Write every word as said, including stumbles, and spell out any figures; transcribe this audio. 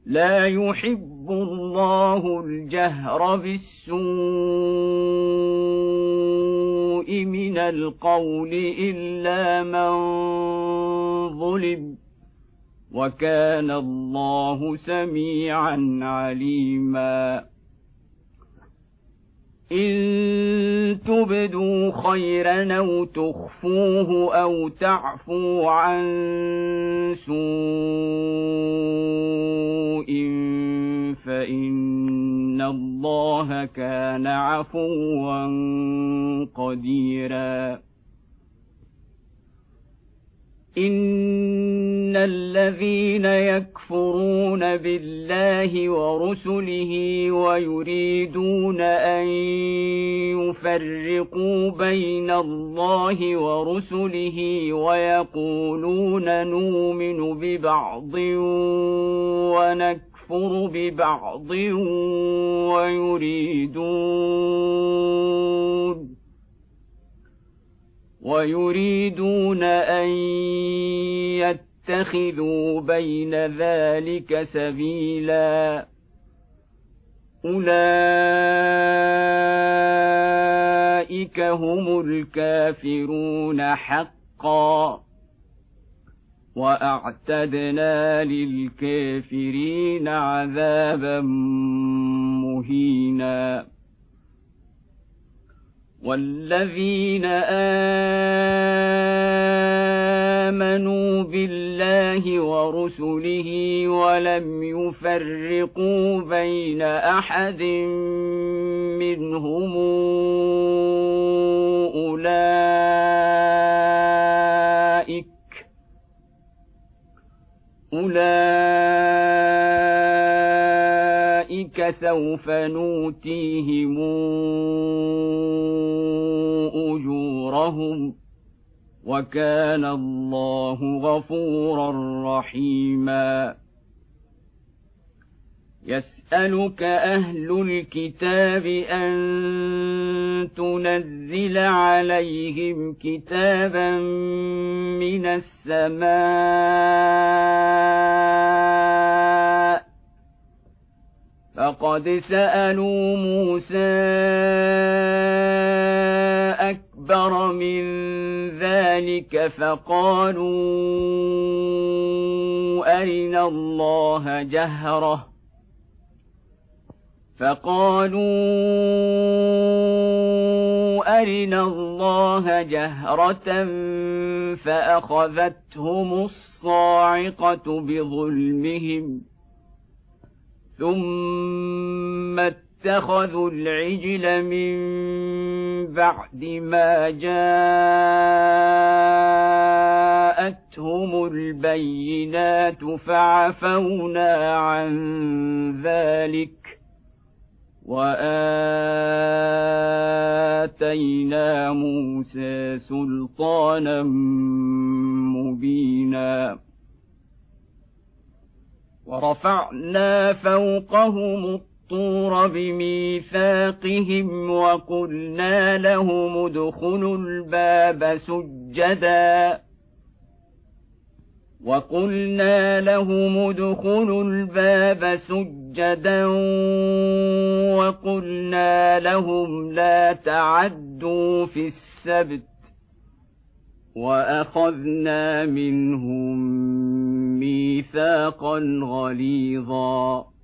لا يحب الله الجهر بالسوء من القول إلا من ظلم، وكان الله سميعا عليما. إن تبدوا خيرا أو تخفوه أو تعفوا عن سوء فإن الله كان عفوا قديرا. إن الذين يكفرون بالله ورسله ويريدون أن يفرقوا بين الله ورسله ويقولون نؤمن ببعض ونكفر ببعض ويريدون ويريدون أن يتخذوا بين ذلك سبيلا، أولئك هم الكافرون حقا، وأعتدنا للكافرين عذابا مهينا. والذين آمنوا بالله ورسله ولم يفرقوا بين أحد منهم أولئك أولئك سوف نؤتيهم أجورهم، وكان الله غفورا رحيما. يسألك أهل الكتاب أن تنزل عليهم كتابا من السماء، فقد سألوا موسى أكبر من ذلك فقالوا أرنا الله جهرة فقالوا أرنا الله جهرة فأخذتهم الصاعقة بظلمهم ثم اتخذوا العجل من بعد ما جاءتهم البينات فعفونا عن ذلك وآتينا موسى سلطانا مبينا. ورفعنا فوقهم الطور بميثاقهم وقلنا لهم ادخلوا الباب سجدا وقلنا لهم ادخلوا الباب سجدا وقلنا لهم لا تعدوا في السبت وأخذنا منهم ميثاقا غليظا.